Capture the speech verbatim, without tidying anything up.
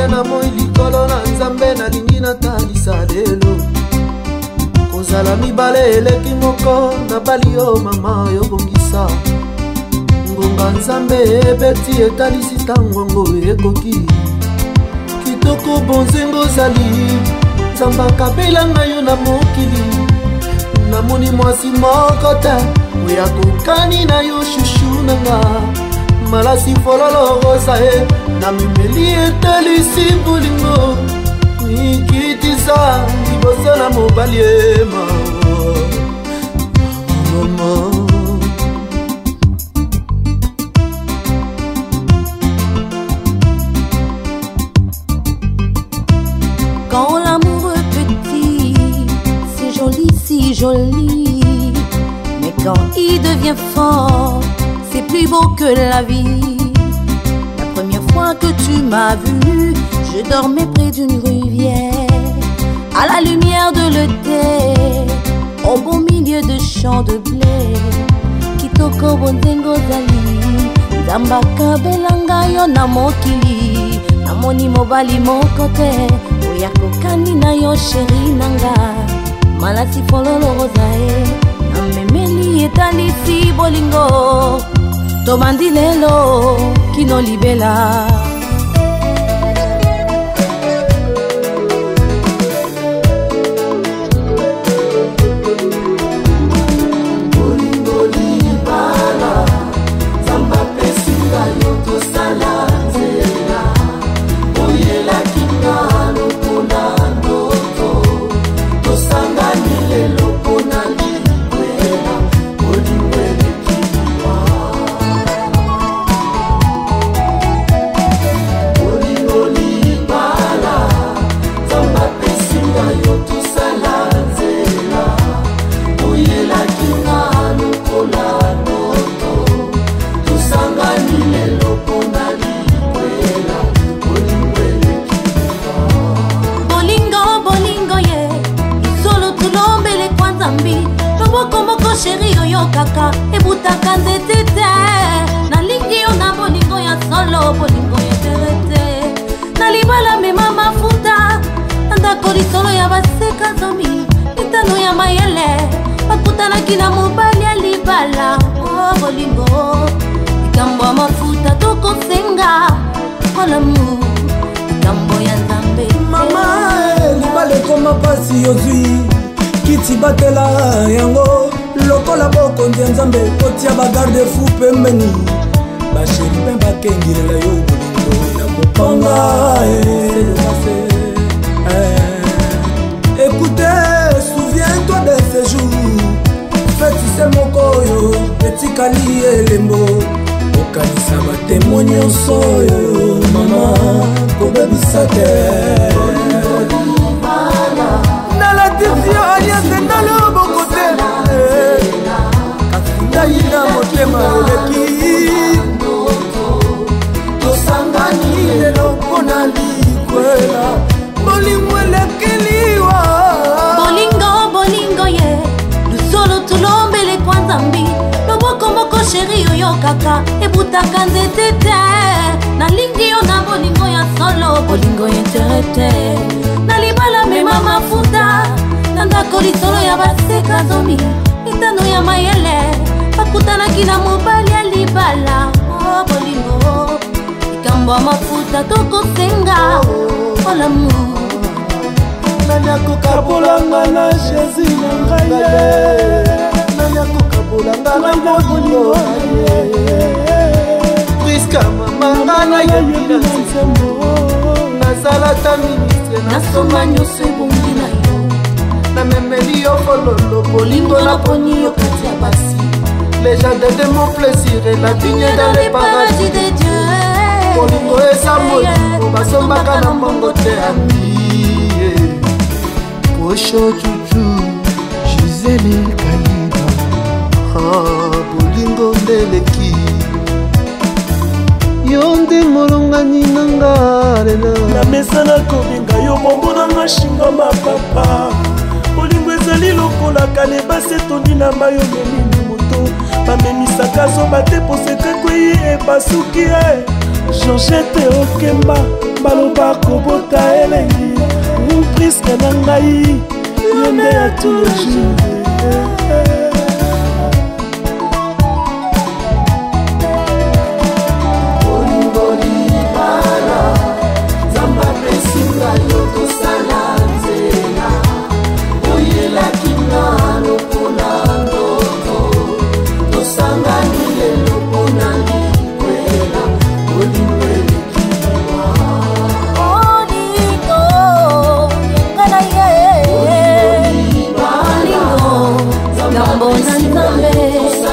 te na moi likolo na nzambe nalingi natalisa lelo kozala mibale eleki moko na bali yo mama yobongisa ngonga nzambe ebeti etalisi tangongo ekoki kitoko bonzengo ozali nzamba kabelanga yo na mokili namoni mwasi moko te oya kokani na yo shushu nanga malasi fololo rosa e na mimeli etalisi bolingo ikitisa liboso na mobali ema mama. Quand l'amour est petit, c'est joli, si joli. Mais quand il devient fort, c'est plus beau que la vie. La première fois que tu m'as vu, je dormais près d'une rivière, à la lumière de l'été, au beau milieu de champs de blé. Kitoko bonzengo zali, nzamba kabelanga yo na mokili, namoni mobali moko te. Oyako kanina yo sheri nanga, malasi fololo rosae, na memeli etalisi bolingo, tomandi lelo kino libela. Chéri oyo kaka ebutaka nzete te nalingi yo na bolingo ya solo bolingo ya terete na libala mema mafuta na ndako lisolo ya baseka zomi litano ya mayele bakutanaki na mobali ya libala. Oh bolingo likambo ya mafuta tokosenga olamu likambo ya nzambe mama libala ekoma pasi yozwi kiti batela yango lokola bokonzi ya nzambe kotia bagarde fou pembeni basheri mpe bakengilela yo bolingo na mopanga. Écoutez, souviens-toi de ces jours, fetise moko oyo etikali elembo okanisa batemo nyonso oyo mama kobebisa te nala tifio aliase ndalo bokote kasindaina motema eleki tosangani lelo mpona likwela bolingo elekeliwa bolingo bolingo ye lusolo tulombele kwa nzambi loboko moko sheri oyo kaka ebutaka nzete te nalingi yo na bolingo ya solo bolingo ya terete na libala mema mafuta na ndako lisolo ya baseka zomi litano ya mayele bakutanaki na mobali ya libala. Oh bolingo likambo ya mafuta tokosenga olamu nani akokabolanga na Jésus na ngai nani akokabolanga na bolingo priska mama ngana yebina nzembo nazala ta ministre nasoma nyonso ebongi na yo na memeli yo fololo bolingo na poni yo kati ya basi les jardins de mon plaisir et la vigne dans les paradis de Dieu bolingo eza molingo basombaka na mbongo te ami Osho chuchu Gisele Kaliba ah bolingo ndeleki yonde molongani nanga lela na mesa na kobenga yo bombo na mashinga mapapa bolingo ezali lokola kale base tondi na mayo memini moto bamemisaka zo bate posete kwei ebasuki e Georgette Okemba baloba kobota elengi priske na ngai yo nde ya toujours. Nzambe